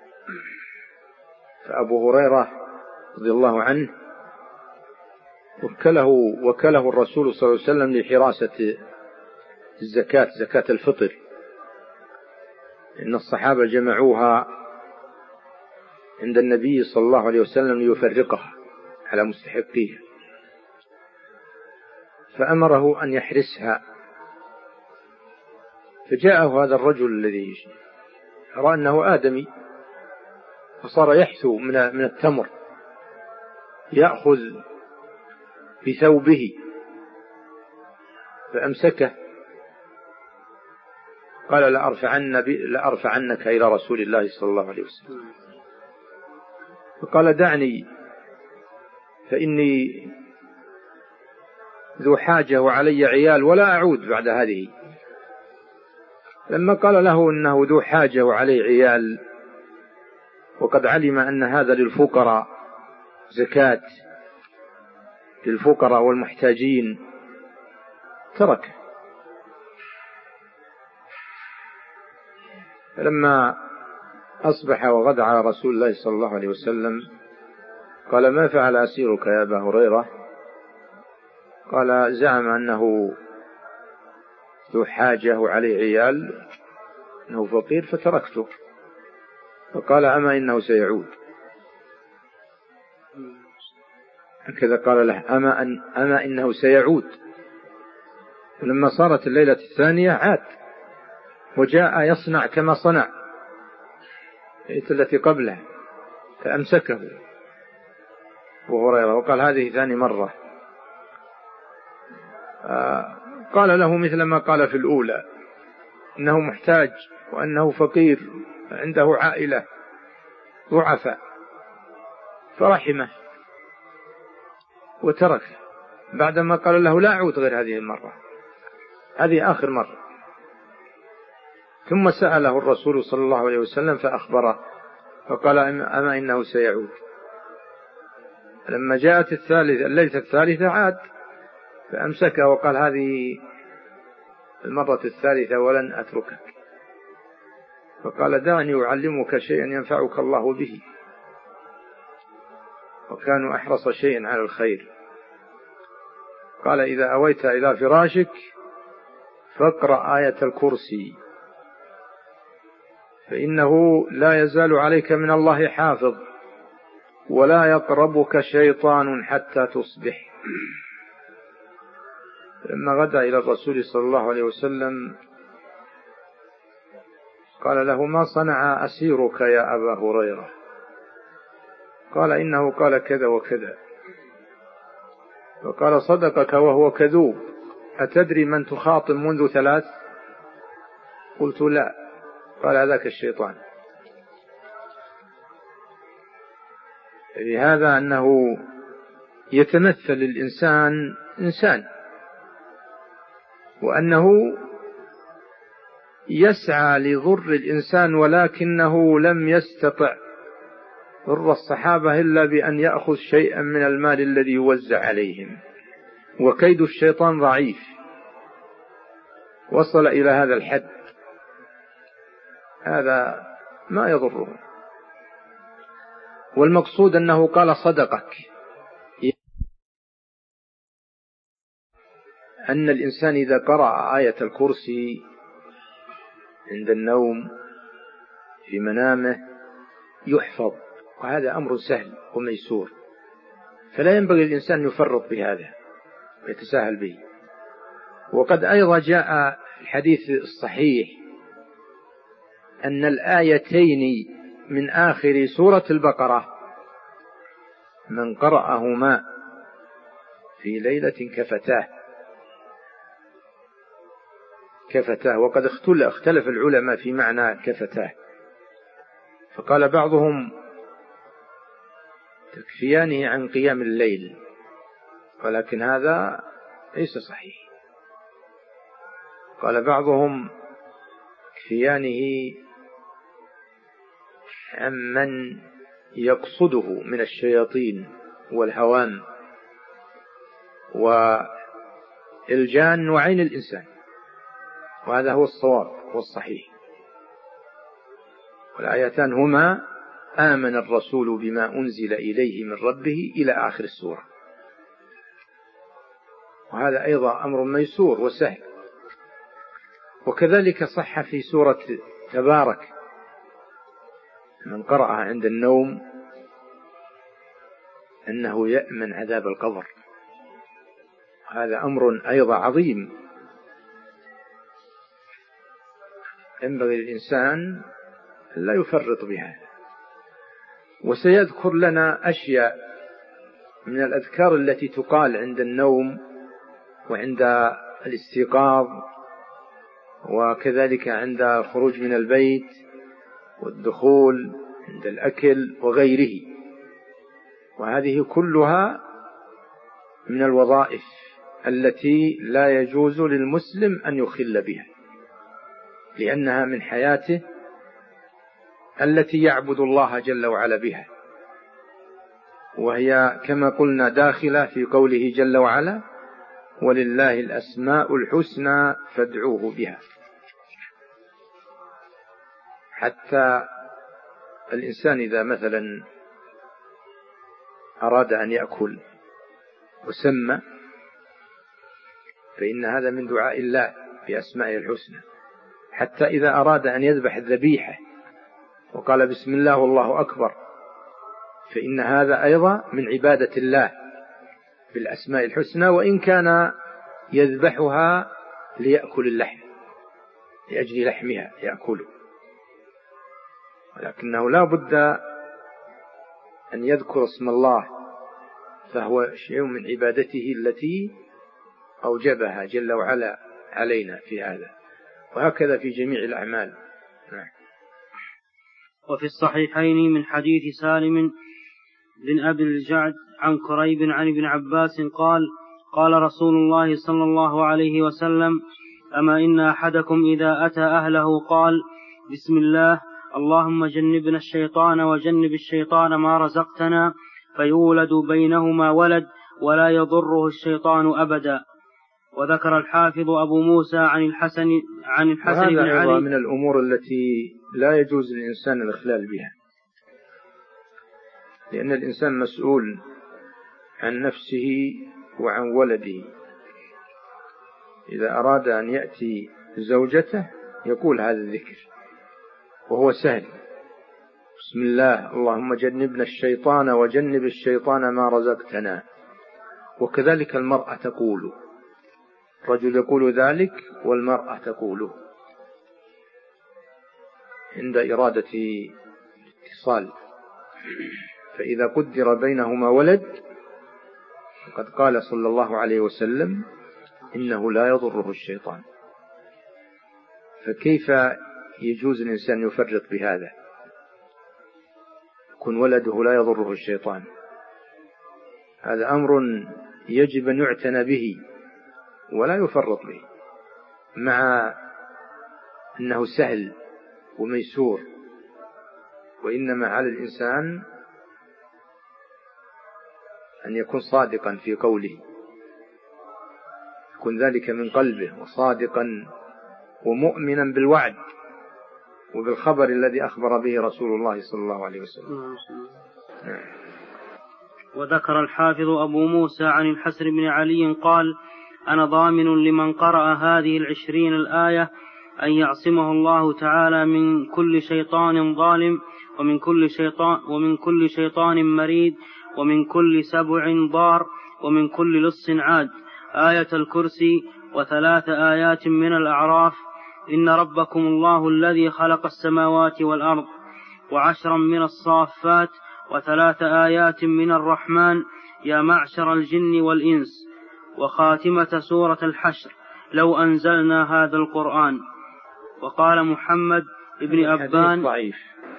فأبو هريرة رضي الله عنه وكله, وكله الرسول صلى الله عليه وسلم لحراسة الزكاة، زكاة الفطر، إن الصحابة جمعوها عند النبي صلى الله عليه وسلم ليفرقها على مستحقيها، فأمره أن يحرسها. فجاءه هذا الرجل الذي رأى أنه آدمي، فصار يحثو من من التمر، يأخذ بثوبه، فأمسكه قال لأرفعن لأرفعنك إلى رسول الله صلى الله عليه وسلم. فقال دعني فإني ذو حاجة وعلي عيال ولا أعود بعد هذه. لما قال له إنه ذو حاجة وعلي عيال وقد علم أن هذا للفقراء، زكاة للفقراء والمحتاجين، تركه. فلما أصبح وغدا على رسول الله صلى الله عليه وسلم قال ما فعل أسيرك يا أبا هريرة؟ قال زعم أنه ذو حاجة وعليه عيال، أنه فقير فتركته. فقال أما إنه سيعود. هكذا قال له أما, أن أما إنه سيعود. ولما صارت الليلة الثانية عاد وجاء يصنع كما صنع التي قبله، فأمسكه أبو هريرة وقال هذه ثاني مرة. قال له مثل ما قال في الأولى، إنه محتاج وأنه فقير عنده عائلة ضعفاء، فرحمه وتركه بعدما قال له لا أعود غير هذه المرة، هذه آخر مرة. ثم سأله الرسول صلى الله عليه وسلم فأخبره، فقال أما إنه سيعود. لما جاءت الثالثة الليلة الثالثة عاد فأمسكه وقال هذه المرة الثالثة ولن أتركك. فقال دعني أعلمك شيئا ينفعك الله به. وكانوا أحرص شيء على الخير. قال إذا أويت إلى فراشك فاقرأ آية الكرسي، فإنه لا يزال عليك من الله حافظ ولا يقربك شيطان حتى تصبح. لما غدا إلى الرسول صلى الله عليه وسلم قال له ما صنع أسيرك يا أبا هريرة؟ قال إنه قال كذا وكذا. فقال صدقك وهو كذوب، أتدري من تخاطب منذ ثلاث؟ قلت لا. قال هذاك الشيطان. لهذا أنه يتمثل الإنسان إنسان، وأنه يسعى لضر الإنسان، ولكنه لم يستطع ضر الصحابة إلا بأن يأخذ شيئا من المال الذي يوزع عليهم. وكيد الشيطان ضعيف، وصل إلى هذا الحد، هذا ما يضره. والمقصود أنه قال صدقك، أن الإنسان إذا قرأ آية الكرسي عند النوم في منامه يحفظ، وهذا أمر سهل وميسور، فلا ينبغي الإنسان يفرط بهذا ويتساهل به. وقد أيضا جاء الحديث الصحيح أن الآيتين من آخر سورة البقرة من قرأهما في ليلة كفتاه كفتاه. وقد اختلف العلماء في معنى كفتاه، فقال بعضهم تكفيانه عن قيام الليل، ولكن هذا ليس صحيح. قال بعضهم كفيانه عمن يقصده من الشياطين والهوام والجان وعين الإنسان، وهذا هو الصواب والصحيح. والآيتان هما آمن الرسول بما أنزل إليه من ربه إلى آخر السورة، وهذا أيضا أمر ميسور وسهل. وكذلك صح في سورة تبارك من قرأها عند النوم أنه يأمن عذاب القبر. هذا أمر أيضا عظيم ينبغي للإنسان لا يفرط بها. وسيذكر لنا أشياء من الأذكار التي تقال عند النوم وعند الاستيقاظ، وكذلك عند الخروج من البيت والدخول عند الأكل وغيره. وهذه كلها من الوظائف التي لا يجوز للمسلم أن يخل بها، لأنها من حياته التي يعبد الله جل وعلا بها، وهي كما قلنا داخلة في قوله جل وعلا: ولله الأسماء الحسنى فادعوه بها. حتى الإنسان إذا مثلا أراد أن يأكل وسمى فإن هذا من دعاء الله بأسمائه الحسنى. حتى إذا أراد أن يذبح الذبيحة وقال بسم الله والله أكبر فإن هذا أيضا من عبادة الله بالأسماء الحسنى، وإن كان يذبحها ليأكل اللحم لأجل لحمها يأكله، ولكنه لا بد أن يذكر اسم الله، فهو شيء من عبادته التي أوجبها جل وعلا علينا في هذا، وهكذا في جميع الأعمال. نعم. وفي الصحيحين من حديث سالم بن أبي الجعد عن كريب عن ابن عباس قال: قال رسول الله صلى الله عليه وسلم: أما إن أحدكم إذا أتى أهله قال: بسم الله اللهم جنبنا الشيطان وجنب الشيطان ما رزقتنا، فيولد بينهما ولد ولا يضره الشيطان أبدا. وذكر الحافظ أبو موسى عن الحسن عن الحسن بن علي من الأمور التي لا يجوز للإنسان الإخلال بها، لأن الإنسان مسؤول عن نفسه وعن ولده. إذا أراد أن يأتي زوجته يقول هذا الذكر وهو سهل: بسم الله اللهم جنبنا الشيطان وجنب الشيطان ما رزقتنا. وكذلك المرأة تقول، الرجل يقول ذلك والمرأة تقوله عند إرادة الاتصال. فإذا قدر بينهما ولد فقد قال صلى الله عليه وسلم: إنه لا يضره الشيطان. فكيف يجوز الإنسان يفرط بهذا؟ يكون ولده لا يضره الشيطان، هذا أمر يجب أن يعتنى به ولا يفرط به، مع أنه سهل وميسور. وإنما على الإنسان أن يكون صادقا في قوله، يكون ذلك من قلبه، وصادقا ومؤمنا بالوعد وبالخبر الذي أخبر به رسول الله صلى الله عليه وسلم. وذكر الحافظ أبو موسى عن الحسن بن علي قال: أنا ضامن لمن قرأ هذه العشرين الآية أن يعصمه الله تعالى من كل شيطان ظالم ومن كل شيطان, ومن كل شيطان مريد ومن كل سبع ضار ومن كل لص عاد. آية الكرسي وثلاث آيات من الأعراف: إن ربكم الله الذي خلق السماوات والأرض، وعشرا من الصافات، وثلاث آيات من الرحمن يا معشر الجن والإنس، وخاتمة سورة الحشر لو أنزلنا هذا القرآن. وقال محمد ابن أبان: ضعيف،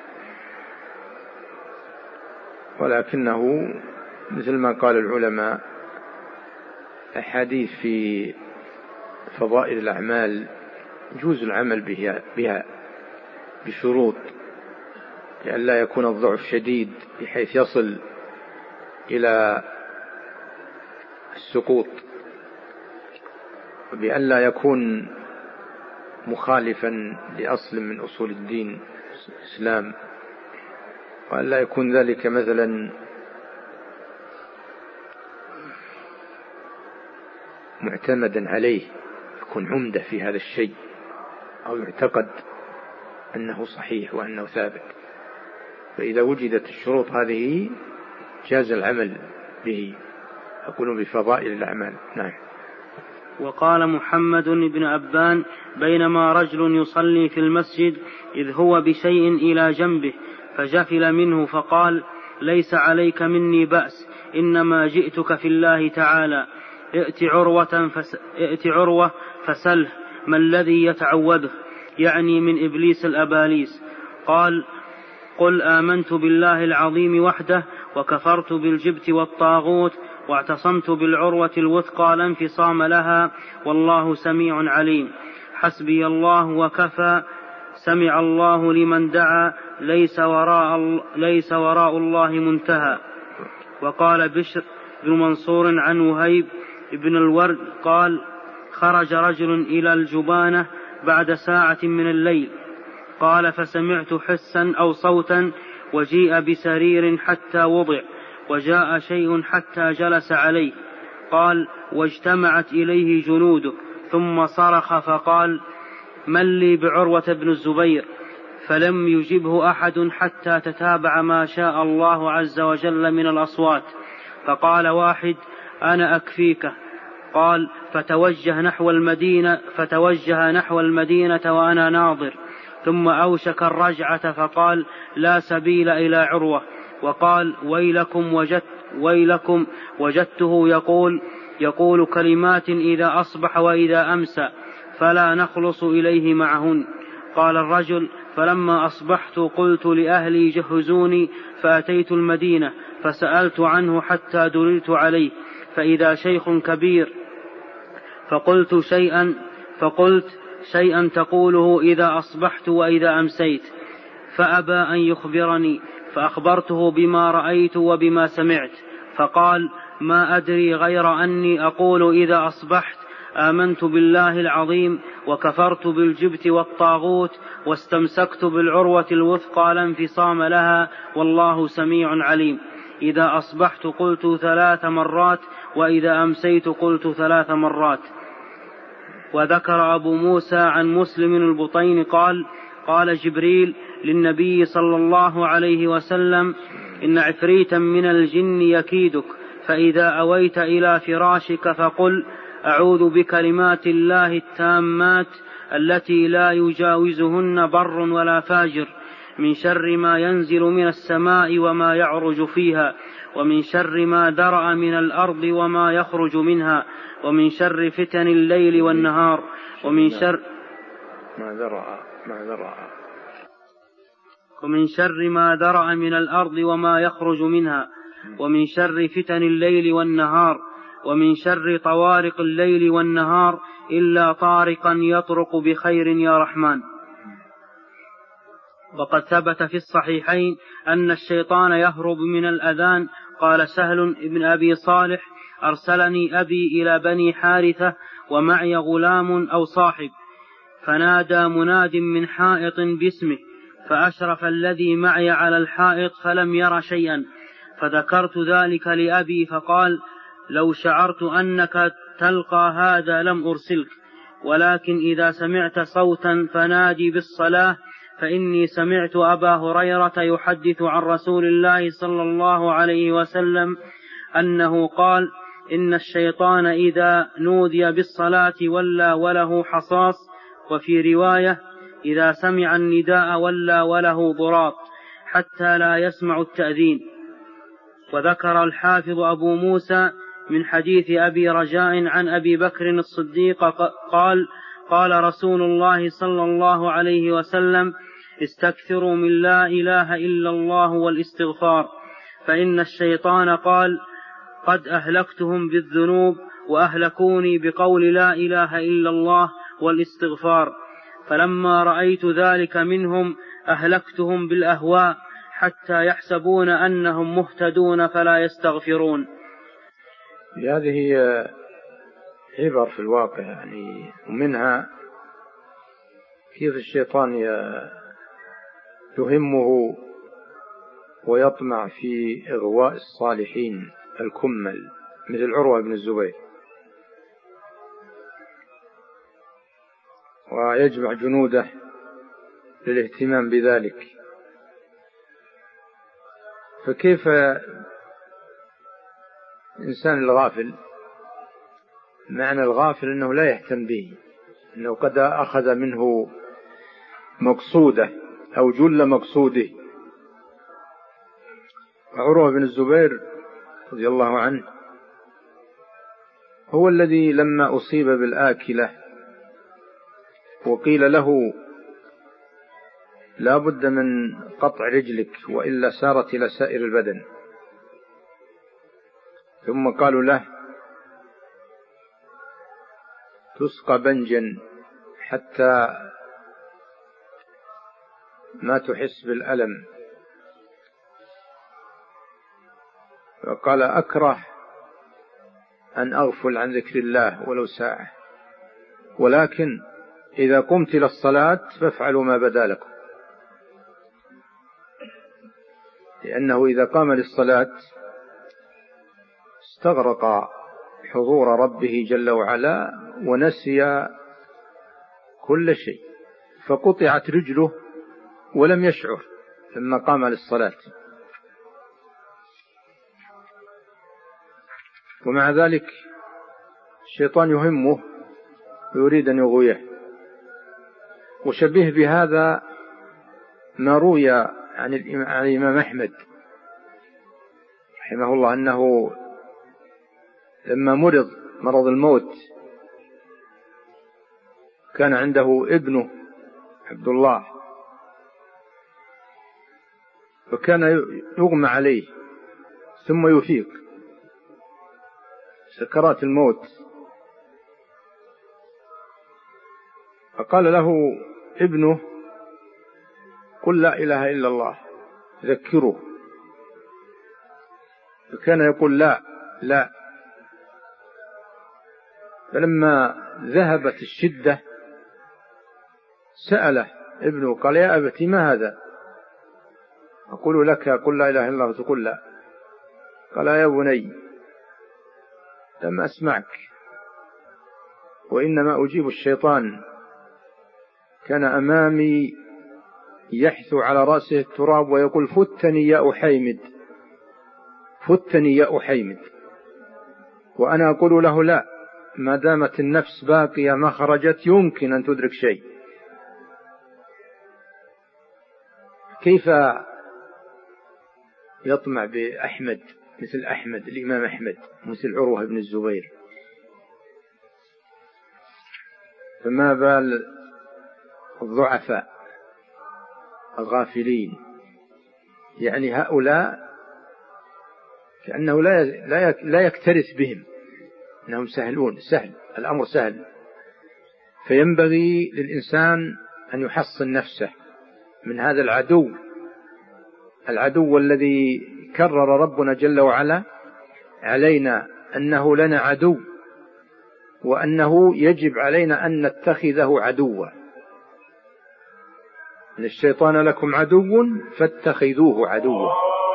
ولكنه مثل ما قال العلماء أحاديث في فضائل الأعمال يجوز العمل بها, بها بشروط، لأن لا يكون الضعف شديد بحيث يصل إلى السقوط، وبأن لا يكون مخالفا لأصل من أصول الدين الإسلام، وأن لا يكون ذلك مثلا معتمدا عليه، يكون عمدة في هذا الشيء أو يعتقد أنه صحيح وأنه ثابت. فإذا وجدت الشروط هذه جاز العمل به، أقول بفضائل الأعمال. نعم. وقال محمد بن أبان: بينما رجل يصلي في المسجد إذ هو بشيء إلى جنبه فجفل منه فقال: ليس عليك مني بأس، إنما جئتك في الله تعالى، ائت عروة, فس... ائت عروة فسله ما الذي يتعوده، يعني من إبليس الأباليس. قال: قل آمنت بالله العظيم وحده وكفرت بالجبت والطاغوت واعتصمت بالعروة الوثقى لا انفصام لها والله سميع عليم. حسبي الله وكفى، سمع الله لمن دعا، ليس وراء, ليس وراء الله منتهى. وقال بشر بن منصور عن وهيب بن الورد قال: خرج رجل إلى الجبانة بعد ساعة من الليل، قال: فسمعت حسا أو صوتا، وجيء بسرير حتى وضع، وجاء شيء حتى جلس عليه. قال: واجتمعت إليه جنوده، ثم صرخ فقال: من لي بعروة بن الزبير؟ فلم يجبه أحد حتى تتابع ما شاء الله عز وجل من الأصوات. فقال واحد: أنا أكفيك. قال: فتوجه نحو المدينة فتوجه نحو المدينة وأنا ناظر، ثم أوشك الرجعة فقال: لا سبيل إلى عروة. وقال: ويلكم وجدت ويلكم وجدته يقول يقول كلمات إذا أصبح وإذا أمسى، فلا نخلص إليه معهن. قال الرجل: فلما أصبحت قلت لأهلي جهزوني، فأتيت المدينة فسألت عنه حتى دللت عليه، فإذا شيخ كبير، فقلت شيئا فقلت شيئا تقوله إذا أصبحت وإذا أمسيت، فأبى أن يخبرني، فأخبرته بما رأيت وبما سمعت، فقال: ما أدري غير أني أقول إذا أصبحت آمنت بالله العظيم وكفرت بالجبت والطاغوت واستمسكت بالعروة الوثقى لا انفصام لها والله سميع عليم. إذا أصبحت قلت ثلاث مرات، وإذا أمسيت قلت ثلاث مرات. وذكر أبو موسى عن مسلم البطين قال: قال جبريل للنبي صلى الله عليه وسلم: إن عفريتا من الجن يكيدك، فإذا أويت إلى فراشك فقل: أعوذ بكلمات الله التامات التي لا يجاوزهن بر ولا فاجر، من شر ما ينزل من السماء وما يعرج فيها، ومن شر ما درأ من الأرض وما يخرج منها، ومن شر فتن الليل والنهار، ومن شر ما درأ ما درأ ومن شر ما درأ من الأرض وما يخرج منها، ومن شر فتن الليل والنهار، ومن شر طوارق الليل والنهار إلا طارقا يطرق بخير يا رحمن. وقد ثبت في الصحيحين أن الشيطان يهرب من الأذان. قال سهل بن أبي صالح: أرسلني أبي إلى بني حارثة ومعي غلام أو صاحب، فنادى مناد من حائط باسمه، فأشرف الذي معي على الحائط فلم ير شيئا، فذكرت ذلك لأبي فقال: لو شعرت أنك تلقى هذا لم أرسلك، ولكن إذا سمعت صوتا فنادي بالصلاة، فإني سمعت أبا هريرة يحدث عن رسول الله صلى الله عليه وسلم أنه قال: إن الشيطان إذا نودي بالصلاة ولى وله حصاص، وفي رواية: إذا سمع النداء ولى وله ضراط، حتى لا يسمع التأذين. وذكر الحافظ أبو موسى من حديث أبي رجاء عن أبي بكر الصديق قال: قال رسول الله صلى الله عليه وسلم: استكثروا من لا إله إلا الله والاستغفار، فإن الشيطان قال: قد أهلكتهم بالذنوب وأهلكوني بقول لا إله إلا الله والاستغفار، فلما رأيت ذلك منهم أهلكتهم بالأهواء حتى يحسبون أنهم مهتدون فلا يستغفرون. هذه عبر في الواقع يعني، ومنها كيف الشيطان يهمه ويطمع في إغواء الصالحين الكمل مثل عروة بن الزبير. ويجمع جنوده للاهتمام بذلك. فكيف الإنسان الغافل؟ معنى الغافل أنه لا يهتم به، أنه قد أخذ منه مقصوده أو جل مقصوده. عروة بن الزبير رضي الله عنه هو الذي لما أصيب بالآكلة وقيل له لا بد من قطع رجلك وإلا سارت إلى سائر البدن، ثم قالوا له تسقى بنجا حتى ما تحس بالألم، فقال أكره أن أغفل عن ذكر الله ولو ساعة، ولكن إذا قمت إلى الصلاة فافعلوا ما بدا لكم، لأنه إذا قام للصلاة استغرق حضور ربه جل وعلا ونسي كل شيء، فقطعت رجله ولم يشعر لما قام للصلاة. ومع ذلك الشيطان يهمه ويريد أن يغويه. وشبه بهذا ما روي عن الإمام أحمد رحمه الله أنه لما مرض مرض الموت كان عنده ابنه عبد الله، وكان يغمى عليه ثم يفيق سكرات الموت، فقال له ابنه قل لا إله إلا الله ذكره، فكان يقول لا لا. فلما ذهبت الشدة سأله ابنه قال يا أبتي ما هذا؟ أقول لك قل لا إله إلا الله تقول لا. قال يا بني لم أسمعك، وإنما أجيب الشيطان، كان أمامي يحثو على رأسه التراب ويقول فتني يا أحيمد فتني يا أحيمد، وأنا أقول له لا، ما دامت النفس باقية ما خرجت يمكن أن تدرك شيء. كيف يطمع بأحمد مثل أحمد الإمام أحمد مثل عروة بن الزبير؟ فما بال الضعفاء الغافلين؟ يعني هؤلاء كأنه لا لا يكترث بهم، أنهم سهلون، سهل الأمر سهل. فينبغي للإنسان أن يحصن نفسه من هذا العدو العدو الذي كرر ربنا جل وعلا علينا أنه لنا عدو، وأنه يجب علينا أن نتخذه عدوا. إن الشيطان لكم عدو فاتخذوه عدوا.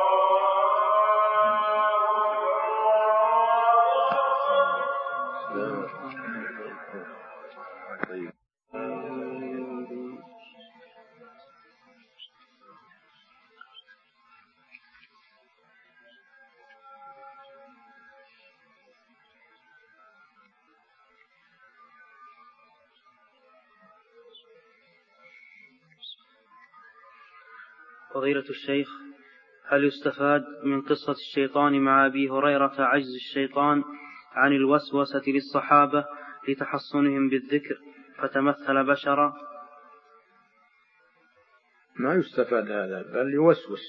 فضيلة الشيخ، هل يستفاد من قصة الشيطان مع أبي هريرة عجز الشيطان عن الوسوسة للصحابة لتحصنهم بالذكر فتمثل بشرا؟ ما يستفاد هذا، بل يوسوس،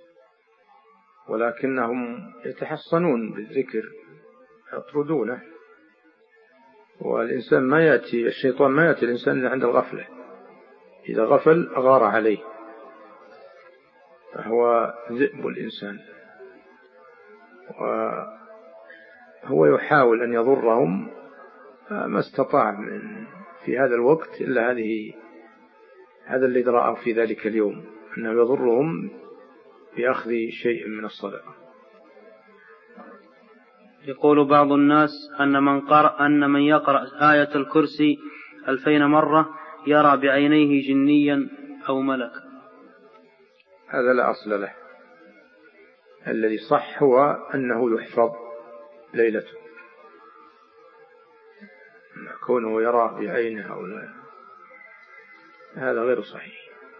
ولكنهم يتحصنون بالذكر يطردونه. والإنسان ما يأتي الشيطان ما يأتي الإنسان إلا عند الغفلة، إذا غفل أغار عليه، فهو ذئب الإنسان، وهو يحاول أن يضرهم ما استطاع من في هذا الوقت إلا هذه هذا الذي رأى في ذلك اليوم، أنه يضرهم بأخذ شيء من الصدقة. يقول بعض الناس أن من قرأ أن من يقرأ آية الكرسي ألفين مرة يرى بعينيه جنيا أو ملك. هذا لا أصل له. الذي صح هو أنه يحفظ ليلته، كونه يرى بعينه أو لا، هذا غير صحيح.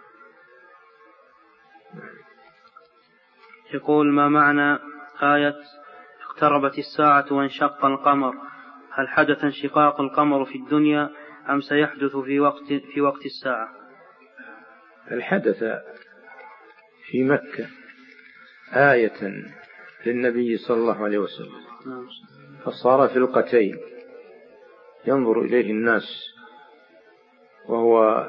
يقول: ما معنى آية اقتربت الساعة وانشق القمر؟ هل حدث انشقاق القمر في الدنيا أم سيحدث في وقت, في وقت الساعة؟ الحدث في مكة آية للنبي صلى الله عليه وسلم، فصار فرقتين ينظر إليه الناس، وهو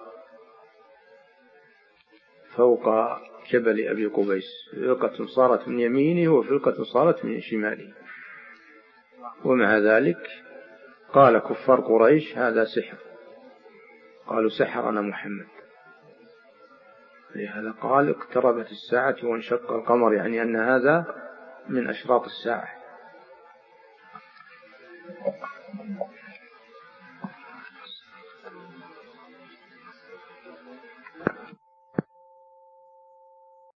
فوق جبل أبي قبيس، فرقة صارت من يمينه وفرقة صارت من شماله. ومع ذلك قال كفار قريش: هذا سحر، قالوا: سحرنا محمد. لهذا قال: اقتربت الساعة وانشق القمر، يعني أن هذا من أشراط الساعة.